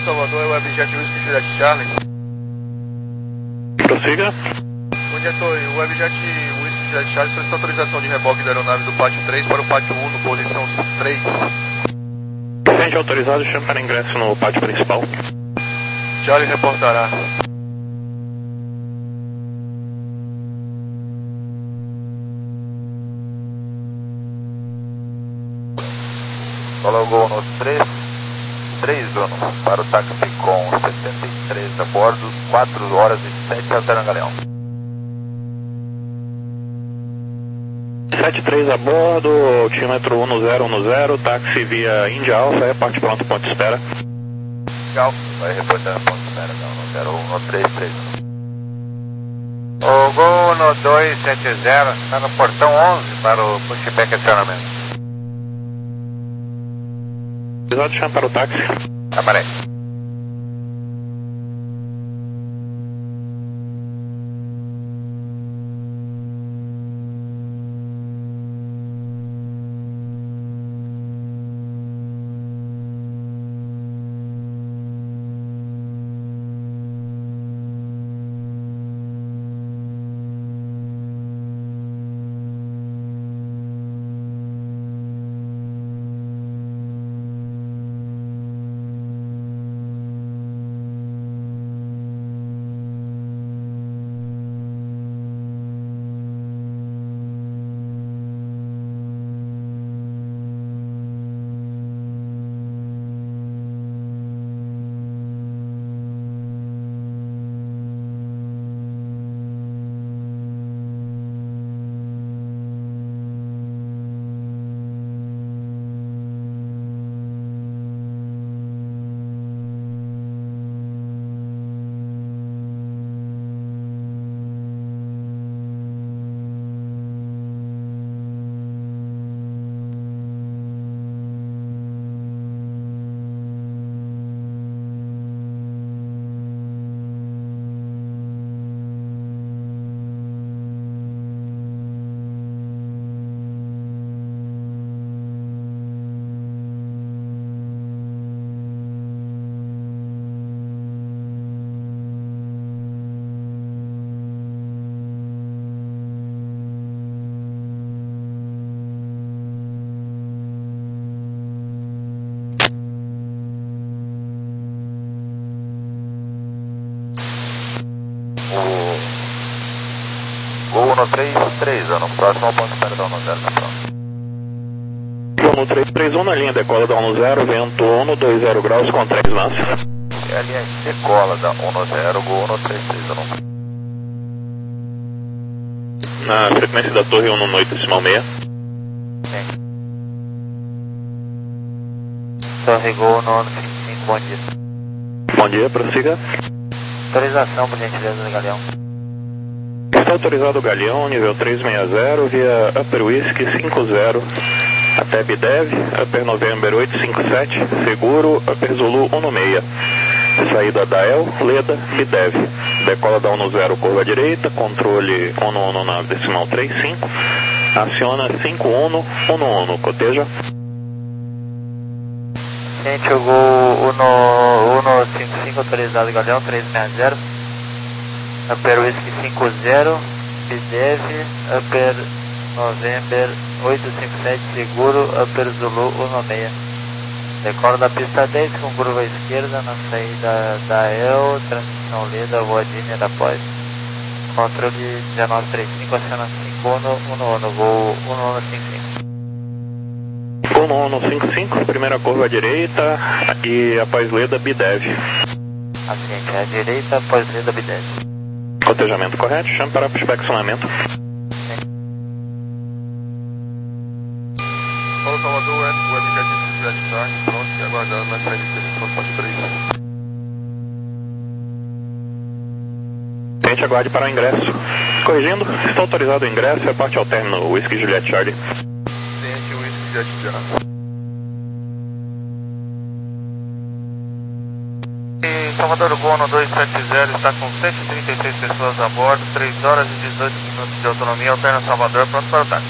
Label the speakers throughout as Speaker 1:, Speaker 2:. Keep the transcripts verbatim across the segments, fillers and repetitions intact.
Speaker 1: Salvador, é o Webjet Whisky Juliet Charlie.
Speaker 2: Prossiga.
Speaker 1: Bom dia, Torre. O Webjet Whisky Juliet Charlie solicita autorização de reboque da aeronave do pátio três para o pátio um, no posição três.
Speaker 2: Sente autorizado, chama para ingresso no pátio principal.
Speaker 1: Charlie reportará.
Speaker 3: Falou Gol no três, três Uno, para o táxi com setenta e três a bordo, quatro horas e sete Alterna Galeão.
Speaker 2: setenta e três a bordo, altímetro um zero um zero, táxi via Índia Alfa, é parte pronto, ponto de espera.
Speaker 3: Alfa, vai reportar ponto de espera, não, zero um três três. O Gol no dois sete zero, está no portão onze para o pushback acionamento.
Speaker 2: Autorizado, chama para o táxi.
Speaker 3: Aparece. Gol no três três, no próximo ao ponto de espera da Uno zero, tá pronto.
Speaker 2: Gol no três três um, na linha decola da Uno zero, vento Uno, dois zero graus com três lances.
Speaker 3: É a linha decola da Uno zero, Gol no três três um.
Speaker 2: Na frequência da torre Uno noite decimal seis.
Speaker 3: Sim. Torre Gol no Uno cinco cinco, bom dia.
Speaker 2: Bom dia, prossiga.
Speaker 3: Autorização, por gentileza, Galeão.
Speaker 2: Está autorizado o Galeão, nível trezentos e sessenta, via Upper Whisky cinco zero, até Bidev, Upper November oito cinco sete, seguro, Upper Zulu um seis. Saída da El, Leda, Bidev. Decola da Uno zero, curva direita, controle Uno Uno na decimal trinta e cinco, aciona cinco Uno, Uno Uno, coteja.
Speaker 3: Gente, o Gol Uno, Uno cinco cinco, autorizado Galeão, trezentos e sessenta. Upper Whisky cinco zero, Bidev, Upper November oito cinco sete, seguro, Upper Zulu um seis. Decola da pista dez com curva esquerda na saída da El, transmissão Leda, voadinha da pós. Controle dezenove trinta e cinco, aciona cinco Uno, Uno Uno, Gol Uno Uno cinco cinco.
Speaker 2: Uno Uno cinco cinco, primeira curva à direita e após Leda, Bidev.
Speaker 3: Acidente à direita, após Leda, Bidev.
Speaker 2: Cotejamento correto, chame para inspecionamento.
Speaker 1: Paulo Salvador, o Webjet Juliet Charlie, pronto e aguardando na saída de posição pátio três.
Speaker 2: Cliente, aguarde para o ingresso. Corrigindo, está autorizado o ingresso, é parte ao término Whisky Juliet Charlie.
Speaker 1: Cliente Whisky Juliet Charlie.
Speaker 3: Salvador, Gol no dois sete zero está com cento e trinta e seis pessoas a bordo, três horas e dezoito minutos de autonomia, Alterna Salvador, pronto para o táxi.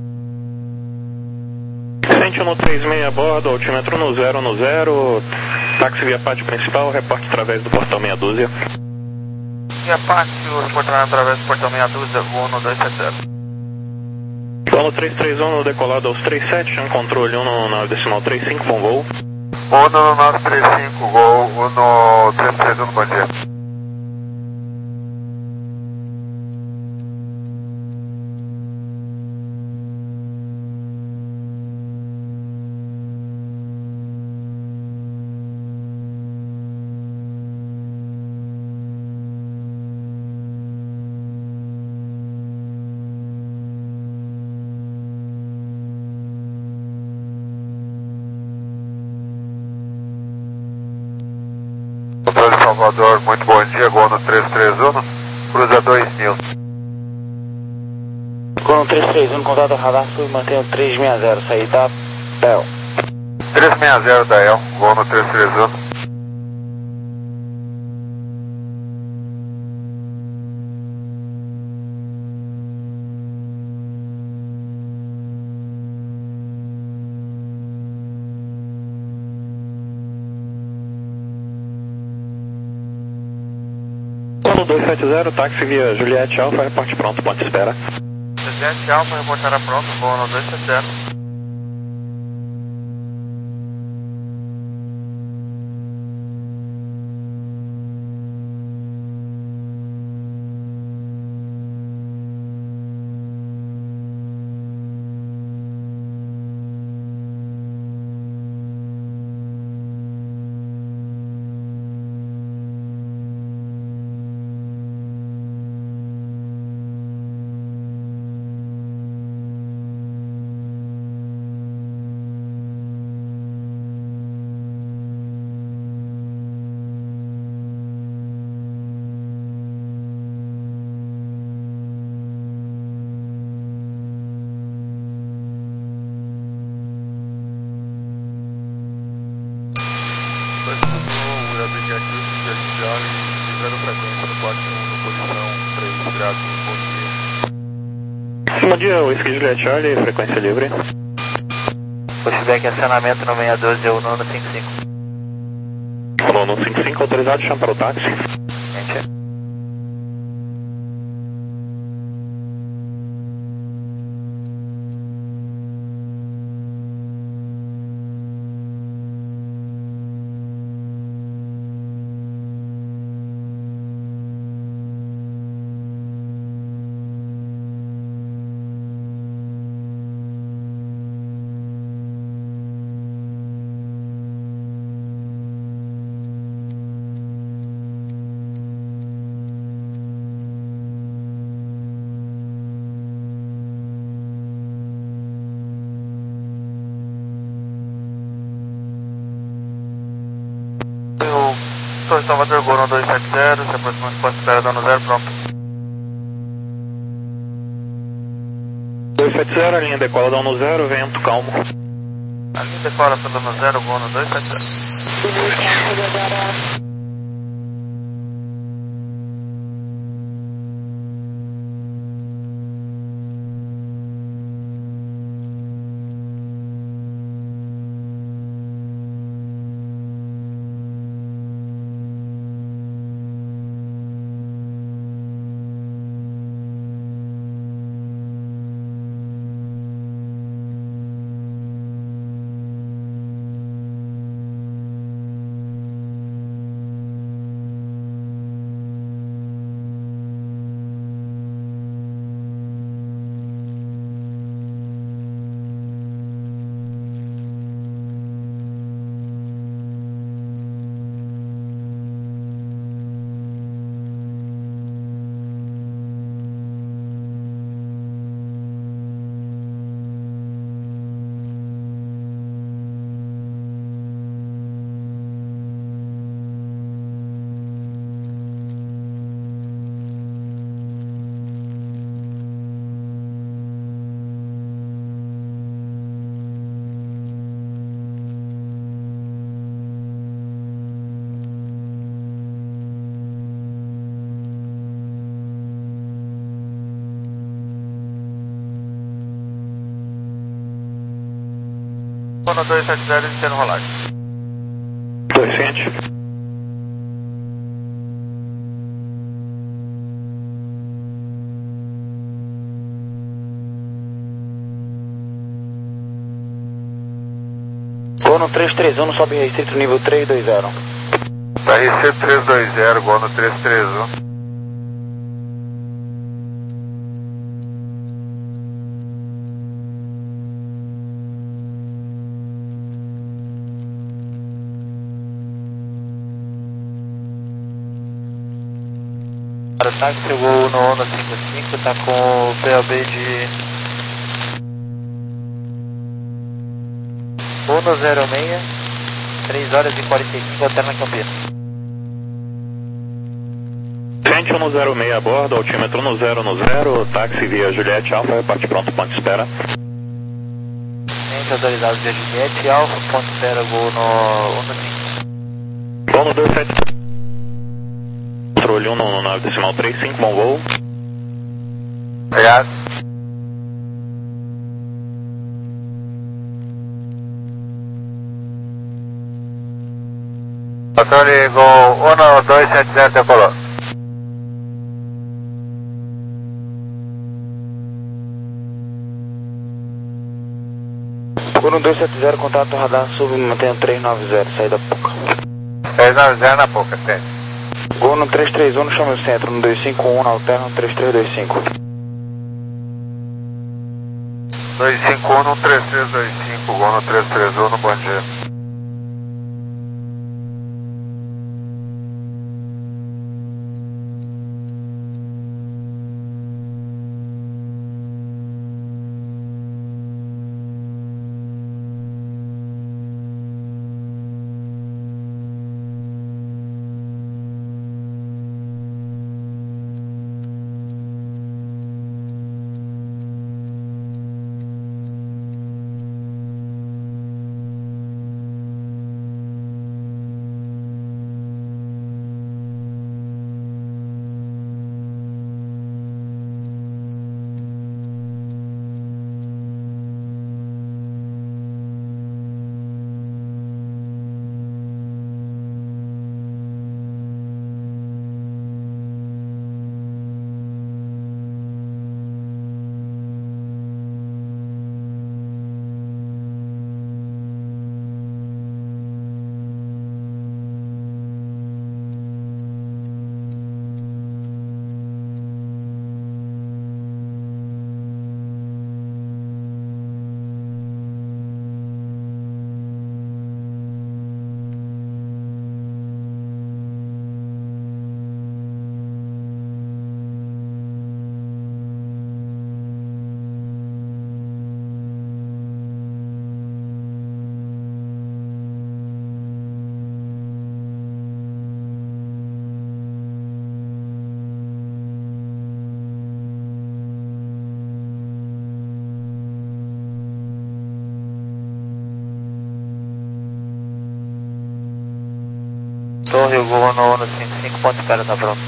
Speaker 2: Cliente no três seis a bordo, altímetro no zero no zero, Táxi via pátio principal, reporte através do portão meia dúzia.
Speaker 1: Via pátio, reportará através do portão meia dúzia, voo no dois sete zero.
Speaker 2: Voo no três três um, decolado aos trinta e sete, um controle um no nove decimal trinta e cinco, bom voo.
Speaker 1: Uno no nove três cinco, voo no três três um, bom dia. Controle Salvador, muito bom dia, gol no três três um, cruza dois mil.
Speaker 3: Gol no três três um, contato radar, sul, mantenha três seis zero, saída da E L.
Speaker 1: três seis zero da E L, gol no três três um.
Speaker 2: Uno dois sete zero, táxi via Juliette Alfa, reporte pronto, ponto de espera.
Speaker 1: Juliette Alfa, reportará pronto, voo no dois sete zero.
Speaker 2: Bom dia, Whisky Juliette Charlie, frequência livre.
Speaker 3: Pushback, acionamento no meia dúzia, Uno no cinco cinco.
Speaker 2: Uno no cinco cinco, autorizado, chama para o táxi.
Speaker 3: Gente.
Speaker 1: Torre Salvador, gol no dois sete zero, se aproximando de posto de espera, dando zero, pronto.
Speaker 2: dois sete zero, a linha decola dando zero, vento calmo.
Speaker 1: A linha decola pelo dando zero, gol no dois sete zero. Uno dois sete zero, iniciando rolagem.
Speaker 2: dois ciente.
Speaker 4: Gol no três três um, sobe restrito nível três dois zero.
Speaker 1: R C três dois zero, gol no três três um.
Speaker 3: Para o táxi, o gol no Honda cinquenta e cinco, tá com o P O B de Honda zero seis, três horas e quarenta e cinco, alterna Campinas.
Speaker 2: Gente no zero seis a bordo, altímetro no zero no zero, táxi via Juliette Alfa, reparte pronto, ponto de espera.
Speaker 3: Gente autorizado via Juliette Alfa, ponto de espera, gol no Honda cinco.
Speaker 2: Gol no dois sete. Controle um no nove decimal três cinco, bom voo.
Speaker 1: Obrigado. Controle gol um dois sete zero, decolou.
Speaker 4: Gol dois sete zero, contato radar, sub, mantendo três nove zero, saída pouca.
Speaker 1: três nove zero na pouca, tem.
Speaker 4: Gol no três três um, no chama o centro, no dois cinco um, na alterna, no três três dois cinco.
Speaker 1: dois cinco um no três três dois cinco, gol no três três um no bom dia.
Speaker 3: Torre, o gol no Honda cinquenta e cinco, ponto de espera, tá pronto.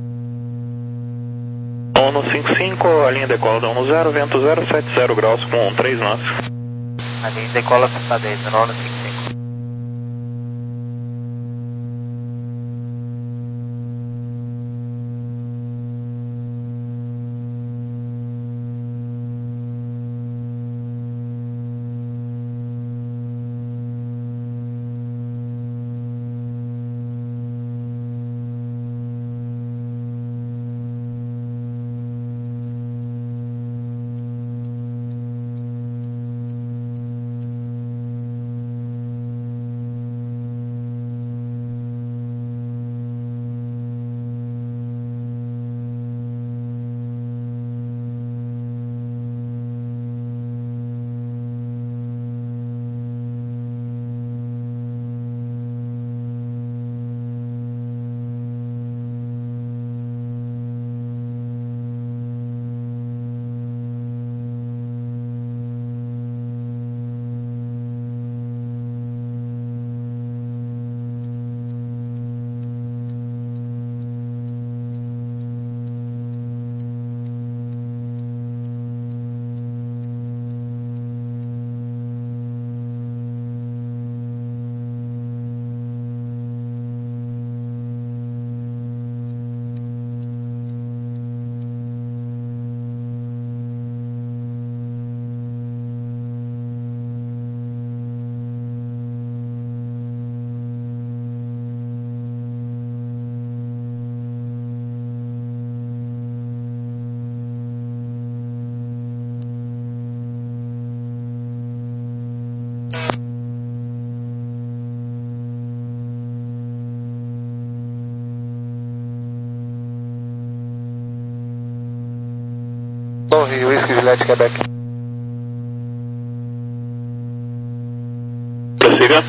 Speaker 2: Ono cinquenta e cinco, a linha decola da um zero, vento zero sete zero graus com três nós.
Speaker 3: A linha decola está dentro, no Honda cinquenta e cinco.
Speaker 1: Torre Whisky Juliette Quebec.
Speaker 2: Prossiga.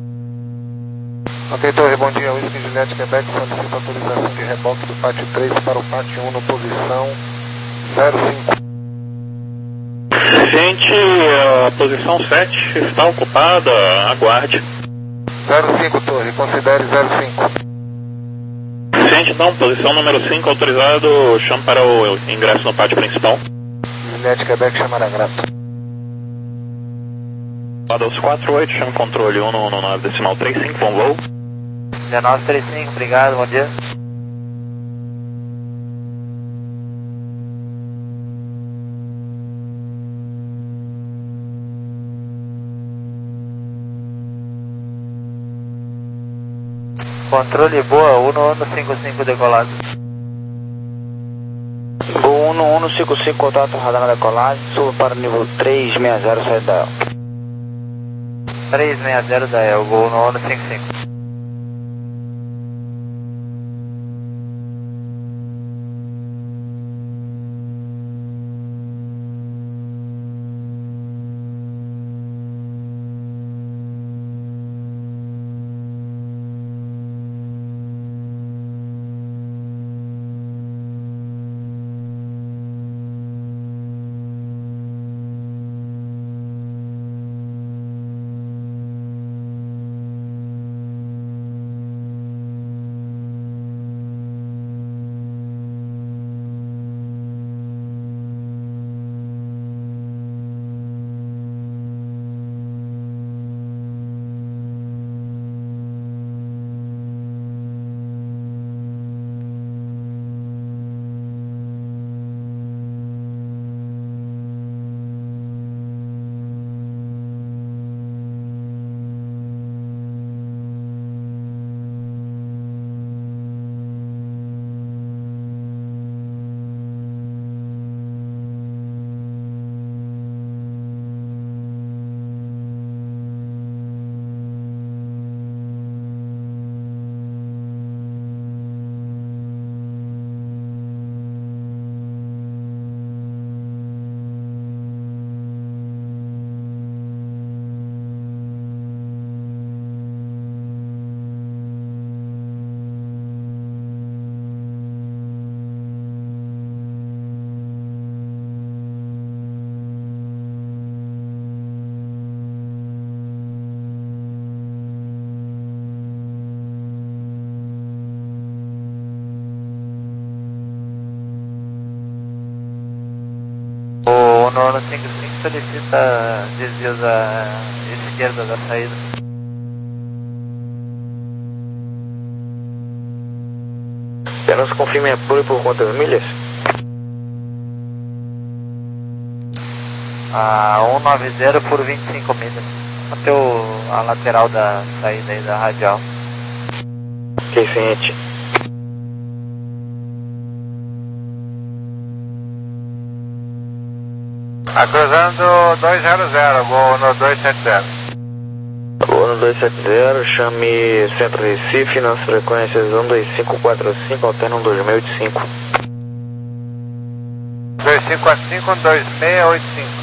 Speaker 1: Ok, Torre, bom dia. Whisky Juliette Quebec solicita autorização de reboque do pátio três para o pátio um no posição zero cinco.
Speaker 2: Gente, a posição sete está ocupada, aguarde.
Speaker 1: zero cinco, Torre, considere zero cinco.
Speaker 2: Gente, então, posição número cinco autorizado, chame para o ingresso no pátio principal.
Speaker 1: Juliette Quebec chamará grato.
Speaker 2: Dos quatro oito, chame controle um no nove decimal trinta e cinco, bom voo.
Speaker 3: dezenove trinta e cinco, obrigado, bom dia. Controle boa, um no cinco cinco decolado.
Speaker 4: Boa um no cinco cinco, contato radar na decolagem, suba para o nível três seis zero, sai da
Speaker 3: três seis zero da El, voo no um cinco cinco. O nono cinco cinco solicita desvios à esquerda da saída.
Speaker 4: Apenas confirme apoio por quantas milhas?
Speaker 3: A cento e noventa por vinte e cinco milhas. Até o, a lateral da saída aí da radial.
Speaker 4: Ok, ciente.
Speaker 1: Tá cruzando dois zero zero, vou no dois sete zero.
Speaker 4: Vou no dois sete zero, chame Centro Recife nas frequências um dois cinco quatro cinco, alterna um dois seis oito cinco.
Speaker 1: dois cinco quatro cinco, dois seis oito cinco.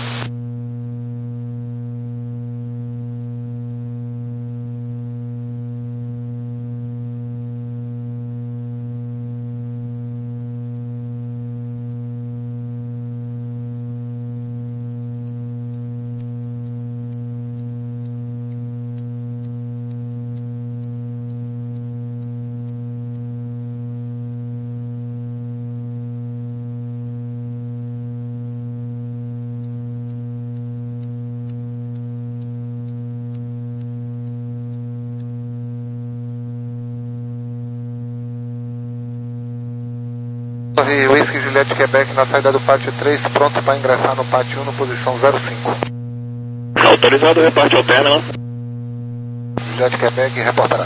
Speaker 1: Torre Whisky Juliette Quebec na saída do pátio três, pronto para ingressar no pátio um no posição zero cinco.
Speaker 2: Autorizado, reparte ao término.
Speaker 1: Juliette Quebec reportará.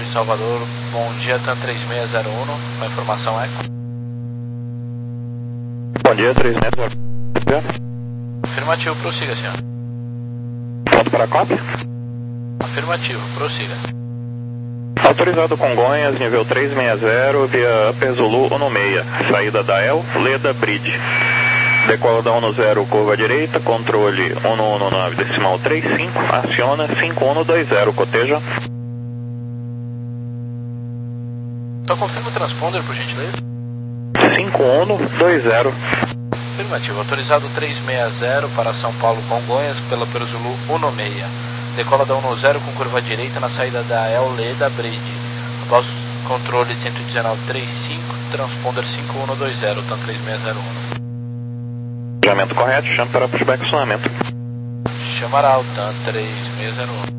Speaker 5: Salvador, bom dia, TAM três seis zero um, com a informação Eco.
Speaker 2: Bom dia, três seis zero um.
Speaker 5: Afirmativo, prossiga, senhor.
Speaker 2: Pronto para a cópia?
Speaker 5: Afirmativo, prossiga.
Speaker 2: Autorizado Congonhas, nível três seis zero, via Upper Zulu um seis, saída da El, Leda Bridge. Decola da um zero, curva direita, controle um um nove, decimal três cinco, aciona cinco um dois zero, coteja.
Speaker 5: Só confirma o transponder, por gentileza.
Speaker 2: cinco um dois zero.
Speaker 5: Afirmativo, autorizado três seis zero para São Paulo Congonhas, pela Upper Zulu um seis. Decola da um zero com curva direita na saída da El Leda Bridge. Após controle cento e dezenove trinta e cinco, transponder cinco um dois zero, TAM três seis zero um.
Speaker 2: Chamamento correto, chame para pushback acionamento.
Speaker 5: Chamará o TAM três seis zero um.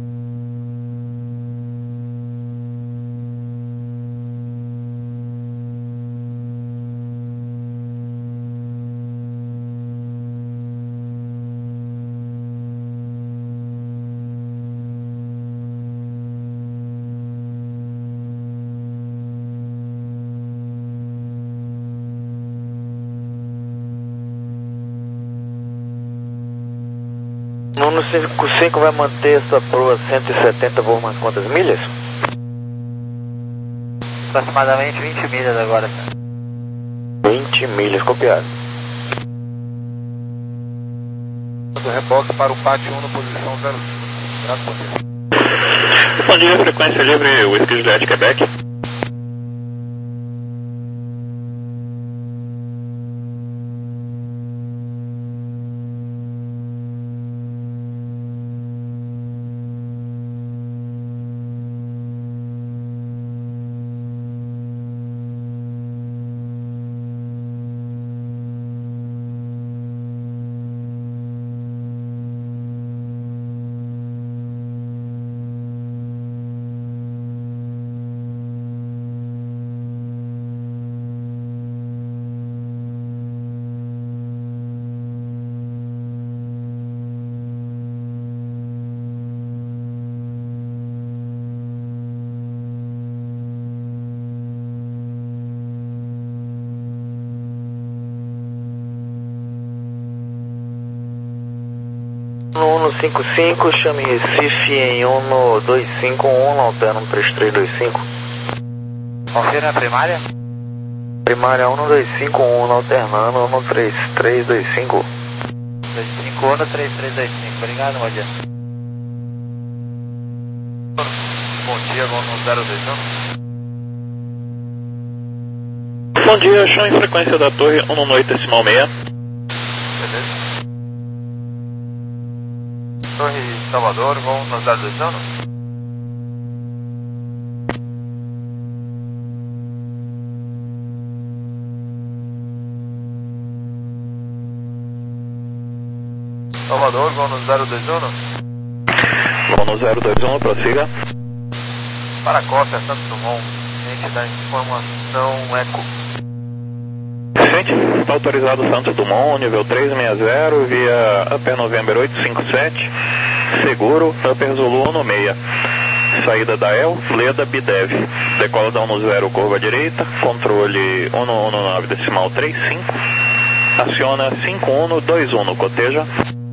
Speaker 4: No cinco cinco vai manter essa proa cento e setenta por umas quantas milhas?
Speaker 3: Aproximadamente vinte milhas agora, senhor.
Speaker 4: vinte milhas, copiado.
Speaker 1: Do reboque para o pátio um, posição zero cinco. Graças a Deus.
Speaker 2: Bom dia, frequência livre, Whisky Juliette, Quebec.
Speaker 4: No um cinco cinco, chame Recife em um dois cinco um, alterno três três dois cinco.
Speaker 3: Confirma a primária?
Speaker 4: Primária um dois cinco um, alternando um três três dois cinco.
Speaker 3: dois cinco um, três três dois cinco, obrigado, bom dia.
Speaker 5: Bom dia, vamos zero dois um.
Speaker 2: Bom dia, chame frequência da torre um um oito decimal seis.
Speaker 5: Beleza. Torre Salvador, vamos no zero dois um. Salvador, vamos no zero dois um.
Speaker 2: Vamos no zero dois um, prossiga.
Speaker 5: Para a cópia, Santos Dumont, gente da informação Eco.
Speaker 2: Gente, está autorizado Santos Dumont, nível três seis zero, via Upper November oito cinco sete, seguro, Upper Zulu um seis. Saída da El, Leda Bidev. Decola da um zero, curva direita, controle um um nove, decimal três cinco. Aciona cinco um dois um, coteja.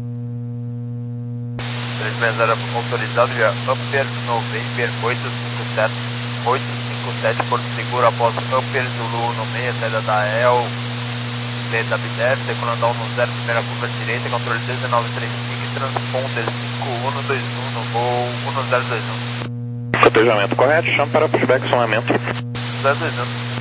Speaker 5: três seis zero autorizado via Upper November oito cinco sete, oito cinco sete, Porto Seguro após Upper Zulu um seis, saída da El, Leda Bidev, decolando da um zero, primeira curva direita, controle dezenove trinta e cinco, transponder cinco um dois um no voo um zero dois um.
Speaker 2: Cotejamento correto, chame para pushback acionamento.
Speaker 5: zero dois um.